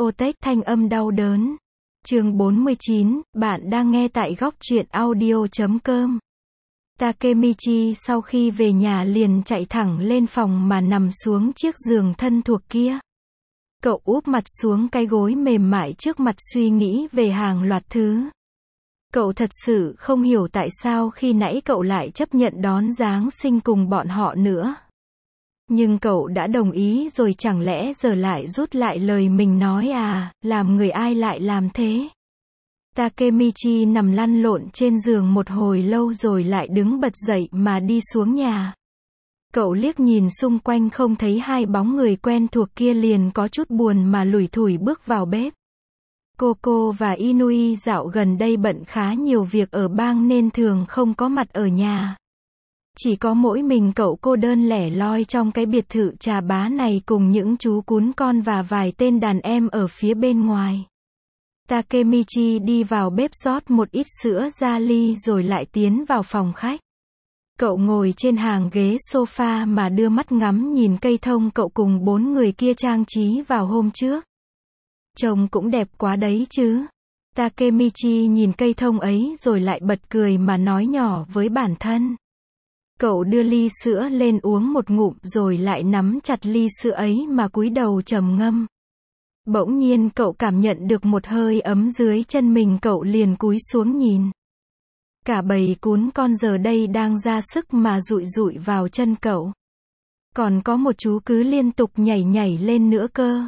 SOTech thanh âm đau đớn. Chương 49, bạn đang nghe tại góc truyện audio.com. Takemichi sau khi về nhà liền chạy thẳng lên phòng mà nằm xuống chiếc giường thân thuộc kia. Cậu úp mặt xuống cái gối mềm mại trước mặt suy nghĩ về hàng loạt thứ. Cậu thật sự không hiểu tại sao khi nãy cậu lại chấp nhận đón Giáng sinh cùng bọn họ nữa. Nhưng cậu đã đồng ý rồi, chẳng lẽ giờ lại rút lại lời mình nói à, làm người ai lại làm thế? Takemichi nằm lăn lộn trên giường một hồi lâu rồi lại đứng bật dậy mà đi xuống nhà. Cậu liếc nhìn xung quanh không thấy hai bóng người quen thuộc kia liền có chút buồn mà lủi thủi bước vào bếp. Coco và Inui dạo gần đây bận khá nhiều việc ở bang nên thường không có mặt ở nhà. Chỉ có mỗi mình cậu cô đơn lẻ loi trong cái biệt thự trà bá này cùng những chú cún con và vài tên đàn em ở phía bên ngoài. Takemichi đi vào bếp rót một ít sữa ra ly rồi lại tiến vào phòng khách. Cậu ngồi trên hàng ghế sofa mà đưa mắt ngắm nhìn cây thông cậu cùng 4 người kia trang trí vào hôm trước. Trông cũng đẹp quá đấy chứ. Takemichi nhìn cây thông ấy rồi lại bật cười mà nói nhỏ với bản thân. Cậu đưa ly sữa lên uống một ngụm rồi lại nắm chặt ly sữa ấy mà cúi đầu trầm ngâm. Bỗng nhiên cậu cảm nhận được một hơi ấm dưới chân mình, cậu liền cúi xuống nhìn. Cả bầy cún con giờ đây đang ra sức mà dụi dụi vào chân cậu. Còn có một chú cứ liên tục nhảy nhảy lên nữa cơ.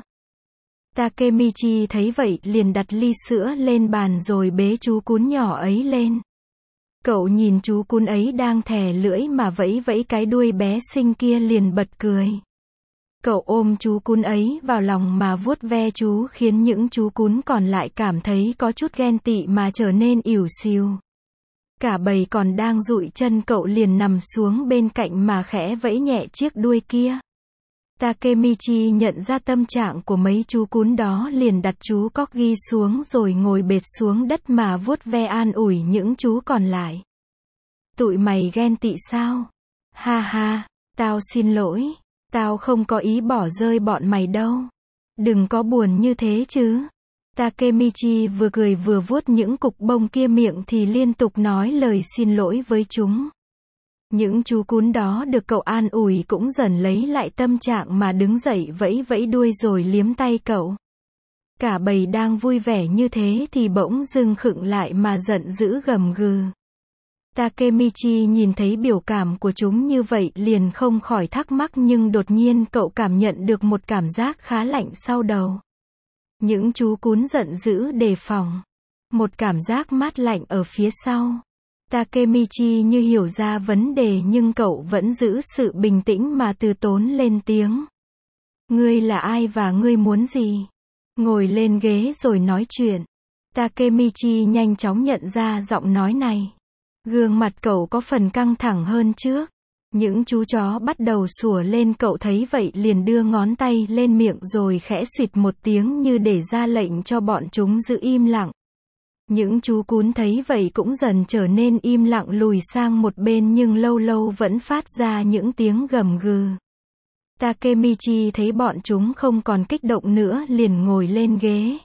Takemichi thấy vậy liền đặt ly sữa lên bàn rồi bế chú cún nhỏ ấy lên. Cậu nhìn chú cún ấy đang thè lưỡi mà vẫy vẫy cái đuôi bé xinh kia liền bật cười. Cậu ôm chú cún ấy vào lòng mà vuốt ve chú, khiến những chú cún còn lại cảm thấy có chút ghen tị mà trở nên ỉu xìu. Cả bầy còn đang dụi chân cậu liền nằm xuống bên cạnh mà khẽ vẫy nhẹ chiếc đuôi kia. Takemichi nhận ra tâm trạng của mấy chú cún đó liền đặt chú Corgi xuống rồi ngồi bệt xuống đất mà vuốt ve an ủi những chú còn lại. Tụi mày ghen tị sao? Ha ha, tao xin lỗi. Tao không có ý bỏ rơi bọn mày đâu. Đừng có buồn như thế chứ. Takemichi vừa cười vừa vuốt những cục bông kia, miệng thì liên tục nói lời xin lỗi với chúng. Những chú cún đó được cậu an ủi cũng dần lấy lại tâm trạng mà đứng dậy vẫy vẫy đuôi rồi liếm tay cậu. Cả bầy đang vui vẻ như thế thì bỗng dưng khựng lại mà giận dữ gầm gừ. Takemichi nhìn thấy biểu cảm của chúng như vậy liền không khỏi thắc mắc, nhưng đột nhiên cậu cảm nhận được một cảm giác khá lạnh sau đầu. Những chú cún giận dữ đề phòng. Một cảm giác mát lạnh ở phía sau. Takemichi như hiểu ra vấn đề nhưng cậu vẫn giữ sự bình tĩnh mà từ tốn lên tiếng. Ngươi là ai và ngươi muốn gì? Ngồi lên ghế rồi nói chuyện. Takemichi nhanh chóng nhận ra giọng nói này. Gương mặt cậu có phần căng thẳng hơn trước. Những chú chó bắt đầu sủa lên, cậu thấy vậy liền đưa ngón tay lên miệng rồi khẽ suýt một tiếng như để ra lệnh cho bọn chúng giữ im lặng. Những chú cún thấy vậy cũng dần trở nên im lặng lùi sang một bên nhưng lâu lâu vẫn phát ra những tiếng gầm gừ. Takemichi thấy bọn chúng không còn kích động nữa liền ngồi lên ghế.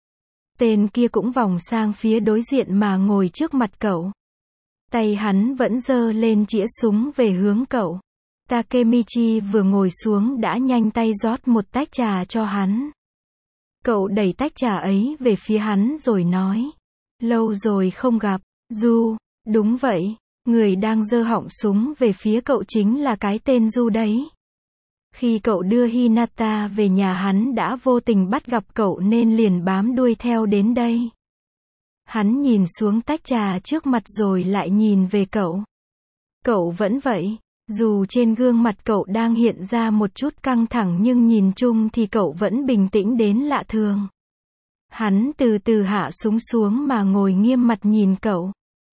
Tên kia cũng vòng sang phía đối diện mà ngồi trước mặt cậu. Tay hắn vẫn giơ lên chĩa súng về hướng cậu. Takemichi vừa ngồi xuống đã nhanh tay rót một tách trà cho hắn. Cậu đẩy tách trà ấy về phía hắn rồi nói. Lâu rồi không gặp, Du. Đúng vậy, người đang giơ họng súng về phía cậu chính là cái tên Du đấy. Khi cậu đưa Hinata về nhà hắn đã vô tình bắt gặp cậu nên liền bám đuôi theo đến đây. Hắn nhìn xuống tách trà trước mặt rồi lại nhìn về cậu. Cậu vẫn vậy, dù trên gương mặt cậu đang hiện ra một chút căng thẳng nhưng nhìn chung thì cậu vẫn bình tĩnh đến lạ thường. Hắn từ từ hạ súng xuống mà ngồi nghiêm mặt nhìn cậu.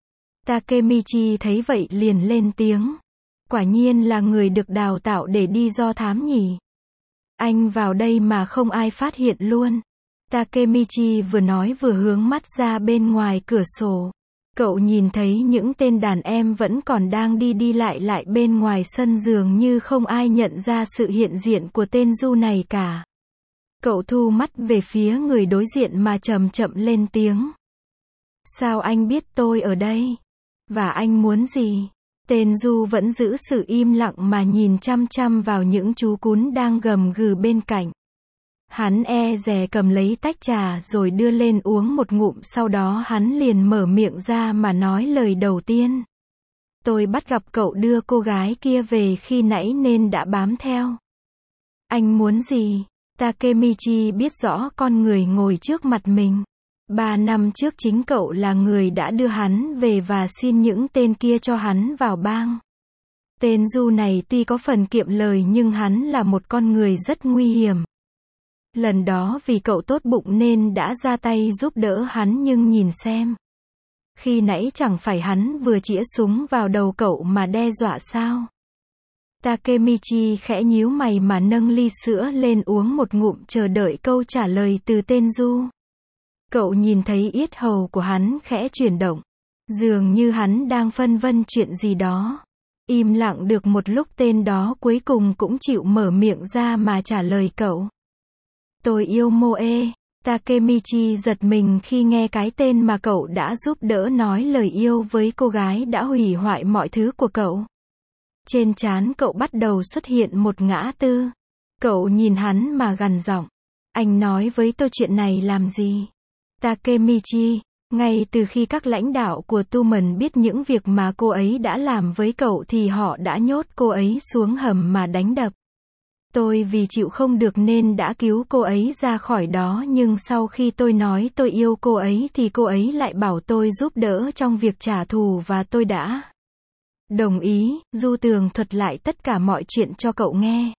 Takemichi thấy vậy liền lên tiếng. Quả nhiên là người được đào tạo để đi do thám nhỉ. Anh vào đây mà không ai phát hiện luôn. Takemichi vừa nói vừa hướng mắt ra bên ngoài cửa sổ. Cậu nhìn thấy những tên đàn em vẫn còn đang đi lại bên ngoài sân, dường như không ai nhận ra sự hiện diện của tên Du này cả. Cậu thu mắt về phía người đối diện mà chậm chậm lên tiếng. Sao anh biết tôi ở đây? Và anh muốn gì? Tên Du vẫn giữ sự im lặng mà nhìn chăm chăm vào những chú cún đang gầm gừ bên cạnh. Hắn e dè cầm lấy tách trà rồi đưa lên uống một ngụm, sau đó hắn liền mở miệng ra mà nói lời đầu tiên. Tôi bắt gặp cậu đưa cô gái kia về khi nãy nên đã bám theo. Anh muốn gì? Takemichi biết rõ con người ngồi trước mặt mình. 3 năm trước chính cậu là người đã đưa hắn về và xin những tên kia cho hắn vào bang. Tên Du này tuy có phần kiệm lời nhưng hắn là một con người rất nguy hiểm. Lần đó vì cậu tốt bụng nên đã ra tay giúp đỡ hắn, nhưng nhìn xem. Khi nãy chẳng phải hắn vừa chĩa súng vào đầu cậu mà đe dọa sao? Takemichi khẽ nhíu mày mà nâng ly sữa lên uống một ngụm, chờ đợi câu trả lời từ tên Du. Cậu nhìn thấy yết hầu của hắn khẽ chuyển động. Dường như hắn đang phân vân chuyện gì đó. Im lặng được một lúc, tên đó cuối cùng cũng chịu mở miệng ra mà trả lời cậu. Tôi yêu Moe. Takemichi giật mình khi nghe cái tên mà cậu đã giúp đỡ nói lời yêu với cô gái đã hủy hoại mọi thứ của cậu. Trên trán cậu bắt đầu xuất hiện một ngã tư. Cậu nhìn hắn mà gằn giọng. Anh nói với tôi chuyện này làm gì? Takemichi, ngay từ khi các lãnh đạo của Tumen biết những việc mà cô ấy đã làm với cậu thì họ đã nhốt cô ấy xuống hầm mà đánh đập. Tôi vì chịu không được nên đã cứu cô ấy ra khỏi đó, nhưng sau khi tôi nói tôi yêu cô ấy thì cô ấy lại bảo tôi giúp đỡ trong việc trả thù và tôi đã đồng ý. Du tường thuật lại tất cả mọi chuyện cho cậu nghe.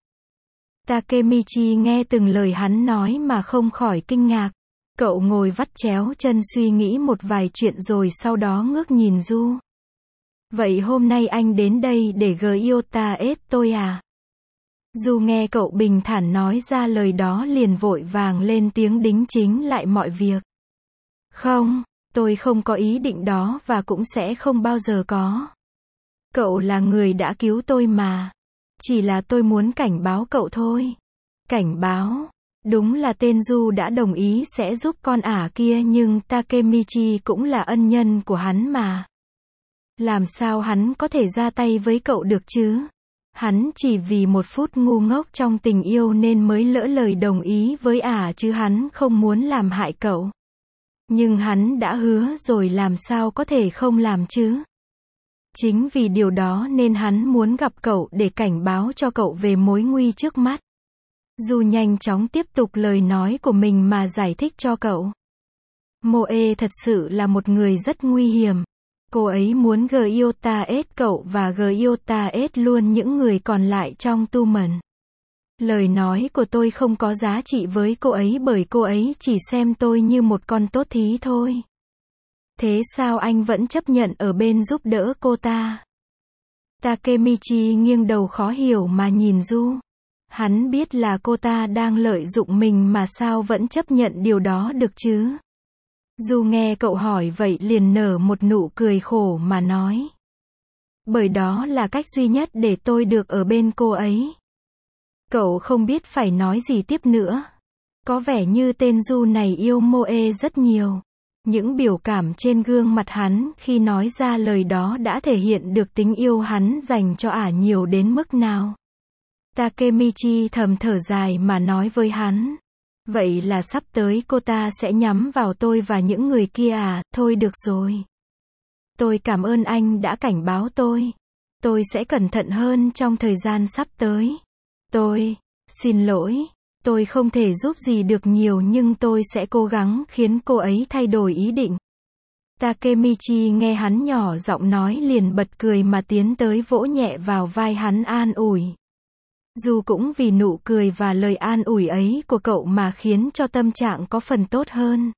Takemichi nghe từng lời hắn nói mà không khỏi kinh ngạc. Cậu ngồi vắt chéo chân suy nghĩ một vài chuyện rồi sau đó ngước nhìn Du. Vậy hôm nay anh đến đây để Gyota ết tôi à? Du nghe cậu bình thản nói ra lời đó liền vội vàng lên tiếng đính chính lại mọi việc. Không, tôi không có ý định đó và cũng sẽ không bao giờ có. Cậu là người đã cứu tôi mà. Chỉ là tôi muốn cảnh báo cậu thôi. Cảnh báo? Đúng là tên Du đã đồng ý sẽ giúp con ả kia, nhưng Takemichi cũng là ân nhân của hắn mà. Làm sao hắn có thể ra tay với cậu được chứ? Hắn chỉ vì một phút ngu ngốc trong tình yêu nên mới lỡ lời đồng ý với ả chứ hắn không muốn làm hại cậu. Nhưng hắn đã hứa rồi, làm sao có thể không làm chứ? Chính vì điều đó nên hắn muốn gặp cậu để cảnh báo cho cậu về mối nguy trước mắt. Du nhanh chóng tiếp tục lời nói của mình mà giải thích cho cậu. Moe thật sự là một người rất nguy hiểm. Cô ấy muốn Gyota ết cậu và Gyota ết luôn những người còn lại trong Tumen. Lời nói của tôi không có giá trị với cô ấy bởi cô ấy chỉ xem tôi như một con tốt thí thôi. Thế sao anh vẫn chấp nhận ở bên giúp đỡ cô ta? Takemichi nghiêng đầu khó hiểu mà nhìn Du. Hắn biết là cô ta đang lợi dụng mình mà sao vẫn chấp nhận điều đó được chứ? Du nghe cậu hỏi vậy liền nở một nụ cười khổ mà nói. Bởi đó là cách duy nhất để tôi được ở bên cô ấy. Cậu không biết phải nói gì tiếp nữa. Có vẻ như tên Du này yêu Moe rất nhiều. Những biểu cảm trên gương mặt hắn khi nói ra lời đó đã thể hiện được tính yêu hắn dành cho ả nhiều đến mức nào. Takemichi thầm thở dài mà nói với hắn. Vậy là sắp tới cô ta sẽ nhắm vào tôi và những người kia à? Thôi được rồi. Tôi cảm ơn anh đã cảnh báo tôi. Tôi sẽ cẩn thận hơn trong thời gian sắp tới. Tôi xin lỗi. Tôi không thể giúp gì được nhiều nhưng tôi sẽ cố gắng khiến cô ấy thay đổi ý định. Takemichi nghe hắn nhỏ giọng nói liền bật cười mà tiến tới vỗ nhẹ vào vai hắn an ủi. Dù cũng vì nụ cười và lời an ủi ấy của cậu mà khiến cho tâm trạng có phần tốt hơn.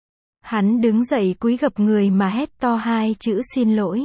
Hắn đứng dậy cúi gập người mà hét to 2 chữ xin lỗi.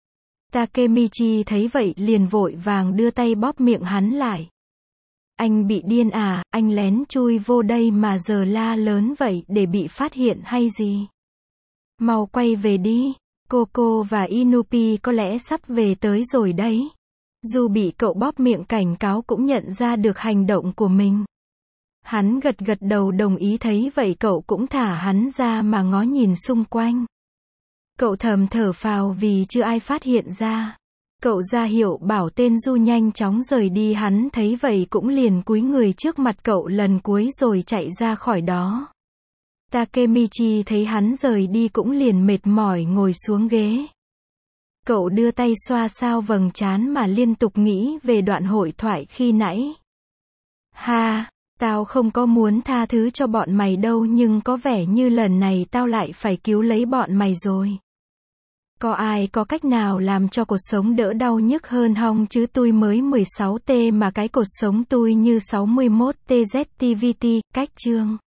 Takemichi thấy vậy liền vội vàng đưa tay bóp miệng hắn lại. Anh bị điên à, anh lén chui vô đây mà giờ la lớn vậy để bị phát hiện hay gì? Mau quay về đi, Coco và Inupi có lẽ sắp về tới rồi đấy. Dù bị cậu bóp miệng cảnh cáo cũng nhận ra được hành động của mình. Hắn gật gật đầu đồng ý, thấy vậy cậu cũng thả hắn ra mà ngó nhìn xung quanh. Cậu thầm thở phào vì chưa ai phát hiện ra. Cậu ra hiệu bảo tên Du nhanh chóng rời đi, hắn thấy vậy cũng liền cúi người trước mặt cậu lần cuối rồi chạy ra khỏi đó. Takemichi thấy hắn rời đi cũng liền mệt mỏi ngồi xuống ghế. Cậu đưa tay xoa sao vầng trán mà liên tục nghĩ về đoạn hội thoại khi nãy. Ha, tao không có muốn tha thứ cho bọn mày đâu, nhưng có vẻ như lần này tao lại phải cứu lấy bọn mày rồi. Có ai có cách nào làm cho cuộc sống đỡ đau nhức hơn hông chứ? Tui mới 16T mà cái cột sống tui như 61TZTVT, cách chương.